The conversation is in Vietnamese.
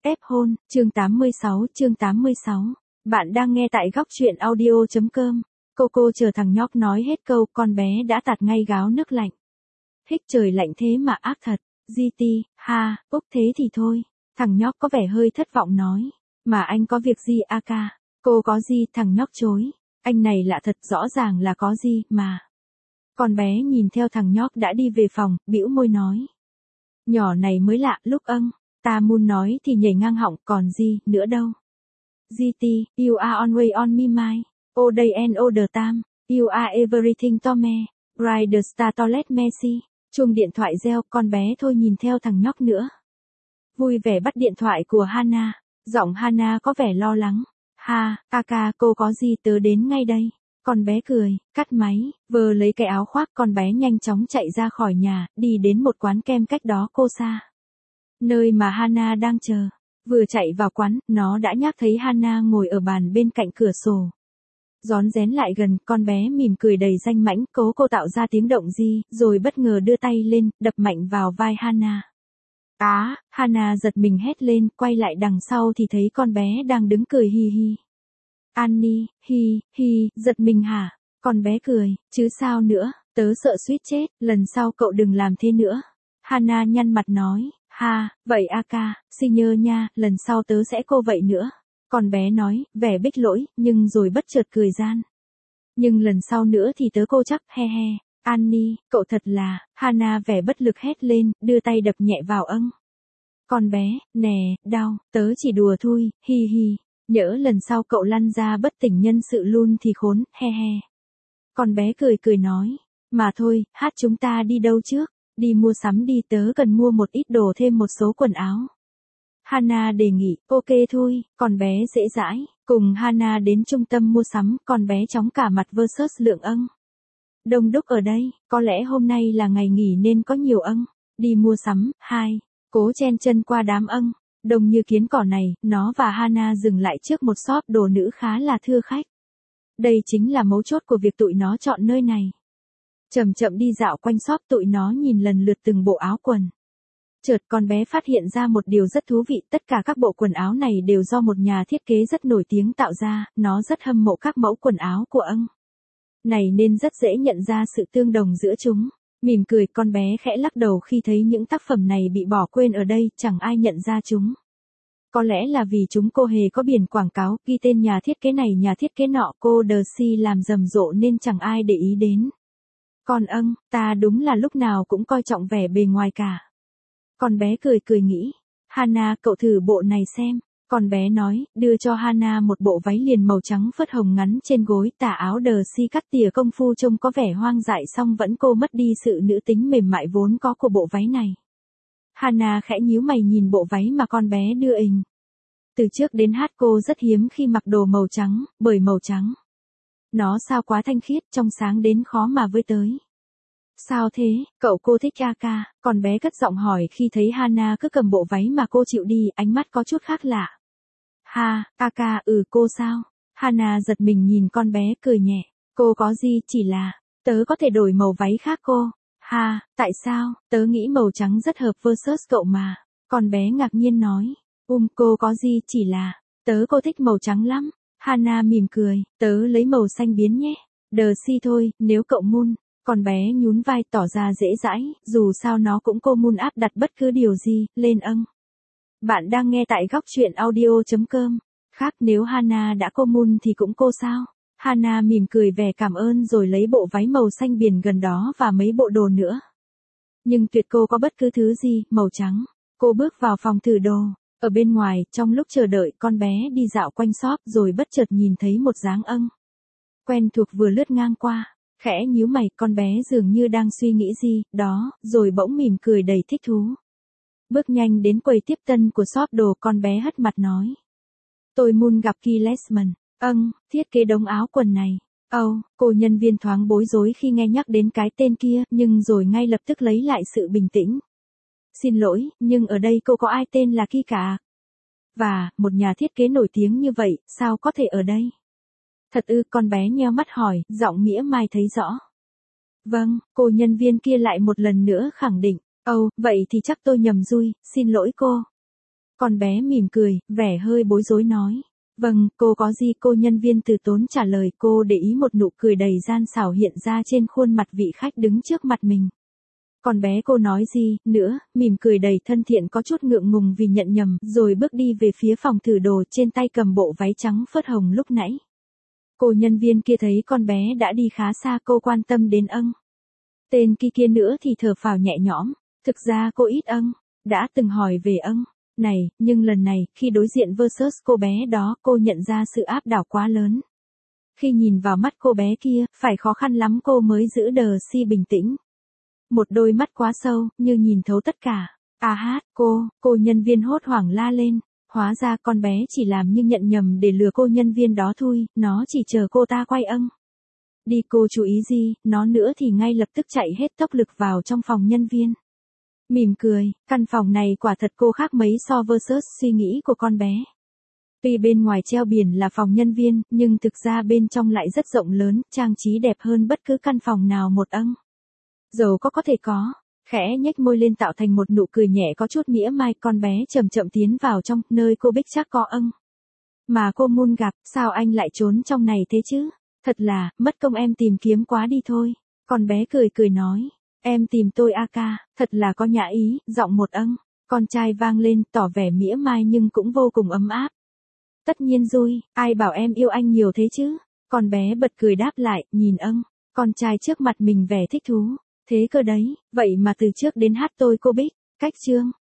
Ép hôn, chương 86. Bạn đang nghe tại góc truyện audio.com. Cô chờ thằng nhóc nói hết câu, con bé đã tạt ngay gáo nước lạnh. Hích trời lạnh thế mà ác thật, GT, ha, Úc thế thì thôi. Thằng nhóc có vẻ hơi thất vọng nói. Mà anh có việc gì ca? Cô có gì? Thằng nhóc chối. Anh này lạ thật, rõ ràng là có gì mà. Con bé nhìn theo thằng nhóc đã đi về phòng, bĩu môi nói. Nhỏ này mới lạ, lúc ta muốn nói thì nhảy ngang họng, còn gì nữa đâu. GT, you are always on me mind. All day and all the time. You are everything to me. Ride the star toilet Messi. Chuông điện thoại reo, con bé thôi nhìn theo thằng nhóc nữa. Vui vẻ bắt điện thoại của Hana. Giọng Hana có vẻ lo lắng. Ha, ca, cô có gì, tớ đến ngay đây. Con bé cười, cắt máy, vờ lấy cái áo khoác, con bé nhanh chóng chạy ra khỏi nhà, đi đến một quán kem cách đó cô xa. Nơi mà Hana đang chờ. Vừa chạy vào quán, nó đã nhắc thấy Hana ngồi ở bàn bên cạnh cửa sổ. Rón rén lại gần, con bé mỉm cười đầy danh mãnh, cố cô tạo ra tiếng động gì, rồi bất ngờ đưa tay lên, đập mạnh vào vai Hana. Hana giật mình hét lên, quay lại đằng sau thì thấy con bé đang đứng cười hi hi. Annie, hi, giật mình hả? Con bé cười, chứ sao nữa, tớ sợ suýt chết, lần sau cậu đừng làm thế nữa. Hana nhăn mặt nói, ha, vậy ca, xin nhớ nha, lần sau tớ sẽ cô vậy nữa. Con bé nói, vẻ bích lỗi, nhưng rồi bất chợt cười gian. Nhưng lần sau nữa thì tớ cô chắc, he. Annie, cậu thật là, Hana vẻ bất lực hét lên, đưa tay đập nhẹ vào Con bé, nè, đau, tớ chỉ đùa thôi, hi. Nhỡ lần sau cậu lăn ra bất tỉnh nhân sự luôn thì khốn, he. Con bé cười nói, mà thôi, hát chúng ta đi đâu trước? Đi mua sắm đi, tớ cần mua một ít đồ, thêm một số quần áo. Hana đề nghị, ok thôi, con bé dễ dãi. Cùng Hana đến trung tâm mua sắm, con bé chóng cả mặt versus lượng đông đúc ở đây, có lẽ hôm nay là ngày nghỉ nên có nhiều đi mua sắm. Cố chen chân qua đám đông như kiến cỏ này, nó và Hana dừng lại trước một shop đồ nữ khá là thưa khách. Đây chính là mấu chốt của việc tụi nó chọn nơi này. Chậm đi dạo quanh shop, tụi nó nhìn lần lượt từng bộ áo quần. Chợt con bé phát hiện ra một điều rất thú vị, tất cả các bộ quần áo này đều do một nhà thiết kế rất nổi tiếng tạo ra, nó rất hâm mộ các mẫu quần áo của này nên rất dễ nhận ra sự tương đồng giữa chúng. Mỉm cười, con bé khẽ lắc đầu khi thấy những tác phẩm này bị bỏ quên ở đây, chẳng ai nhận ra chúng. Có lẽ là vì chúng cô hề có biển quảng cáo, ghi tên nhà thiết kế này nhà thiết kế nọ, cô Darcy làm rầm rộ nên chẳng ai để ý đến. Còn ta đúng là lúc nào cũng coi trọng vẻ bề ngoài cả. Con bé cười nghĩ. Hana, cậu thử bộ này xem. Con bé nói, đưa cho Hana một bộ váy liền màu trắng phớt hồng ngắn trên gối, tà áo Darcy cắt tỉa công phu trông có vẻ hoang dại song vẫn cô mất đi sự nữ tính mềm mại vốn có của bộ váy này. Hana khẽ nhíu mày nhìn bộ váy mà con bé đưa ình. Từ trước đến hát cô rất hiếm khi mặc đồ màu trắng, bởi màu trắng. Nó sao quá thanh khiết, trong sáng đến khó mà với tới. Sao thế, cô thích ca? Con bé cất giọng hỏi khi thấy Hana cứ cầm bộ váy mà cô chịu đi, ánh mắt có chút khác lạ. Ha, ca, cô sao? Hana giật mình nhìn con bé cười nhẹ. Cô có gì, chỉ là, tớ có thể đổi màu váy khác cô. Ha, tại sao, tớ nghĩ màu trắng rất hợp versus cậu mà. Con bé ngạc nhiên nói. Cô có gì, chỉ là, cô thích màu trắng lắm. Hana mỉm cười, tớ lấy màu xanh biến nhé. Darcy thôi, nếu cậu muốn. Con bé nhún vai tỏ ra dễ dãi, dù sao nó cũng cô muốn áp đặt bất cứ điều gì, lên Bạn đang nghe tại góc truyện audio.com. Khác nếu Hana đã cô muốn thì cũng cô sao? Hana mỉm cười vẻ cảm ơn rồi lấy bộ váy màu xanh biển gần đó và mấy bộ đồ nữa. Nhưng tuyệt cô có bất cứ thứ gì, màu trắng. Cô bước vào phòng thử đồ. Ở bên ngoài, trong lúc chờ đợi, con bé đi dạo quanh shop rồi bất chợt nhìn thấy một dáng quen thuộc vừa lướt ngang qua. Khẽ nhíu mày, con bé dường như đang suy nghĩ gì đó, rồi bỗng mỉm cười đầy thích thú. Bước nhanh đến quầy tiếp tân của shop đồ, con bé hất mặt nói. Tôi muốn gặp Key Lesman. Thiết kế đống áo quần này. Cô nhân viên thoáng bối rối khi nghe nhắc đến cái tên kia, nhưng rồi ngay lập tức lấy lại sự bình tĩnh. Xin lỗi, nhưng ở đây cô có ai tên là Key cả? Và, một nhà thiết kế nổi tiếng như vậy, sao có thể ở đây? Thật ư, con bé nheo mắt hỏi, giọng mỉa mai thấy rõ. Vâng, cô nhân viên kia lại một lần nữa khẳng định. Vậy thì chắc tôi nhầm rồi, xin lỗi cô. Con bé mỉm cười, vẻ hơi bối rối nói. Vâng, cô có gì? Cô nhân viên từ tốn trả lời. Cô để ý một nụ cười đầy gian xảo hiện ra trên khuôn mặt vị khách đứng trước mặt mình. Con bé cô nói gì nữa, mỉm cười đầy thân thiện có chút ngượng ngùng vì nhận nhầm, rồi bước đi về phía phòng thử đồ, trên tay cầm bộ váy trắng phớt hồng lúc nãy. Cô nhân viên kia thấy con bé đã đi khá xa, cô quan tâm đến âng. Tên kia nữa thì thở phào nhẹ nhõm, thực ra cô ít âng, đã từng hỏi về âng. Này, nhưng lần này, khi đối diện versus cô bé đó, cô nhận ra sự áp đảo quá lớn. Khi nhìn vào mắt cô bé kia, phải khó khăn lắm cô mới giữ đờ si bình tĩnh. Một đôi mắt quá sâu, như nhìn thấu tất cả. À hát, cô nhân viên hốt hoảng la lên. Hóa ra con bé chỉ làm như nhận nhầm để lừa cô nhân viên đó thôi, nó chỉ chờ cô ta quay âng. Đi cô chú ý gì, nó nữa thì ngay lập tức chạy hết tốc lực vào trong phòng nhân viên. Mỉm cười, căn phòng này quả thật cô khác mấy so versus suy nghĩ của con bé. Tuy bên ngoài treo biển là phòng nhân viên, nhưng thực ra bên trong lại rất rộng lớn, trang trí đẹp hơn bất cứ căn phòng nào một âng. Giàu có thể có, khẽ nhếch môi lên tạo thành một nụ cười nhẹ có chút mỉa mai, con bé chậm chậm tiến vào trong, nơi cô Bích chắc có âng. Mà cô Moon gặp, sao anh lại trốn trong này thế chứ? Thật là, mất công em tìm kiếm quá đi thôi. Con bé cười nói, em tìm tôi a ca, thật là có nhã ý, giọng một âng. Con trai vang lên, tỏ vẻ mỉa mai nhưng cũng vô cùng ấm áp. Tất nhiên rồi, ai bảo em yêu anh nhiều thế chứ? Con bé bật cười đáp lại, nhìn âng. Con trai trước mặt mình vẻ thích thú. Thế cơ đấy, vậy mà từ trước đến hát tôi cô Bích, cách chương.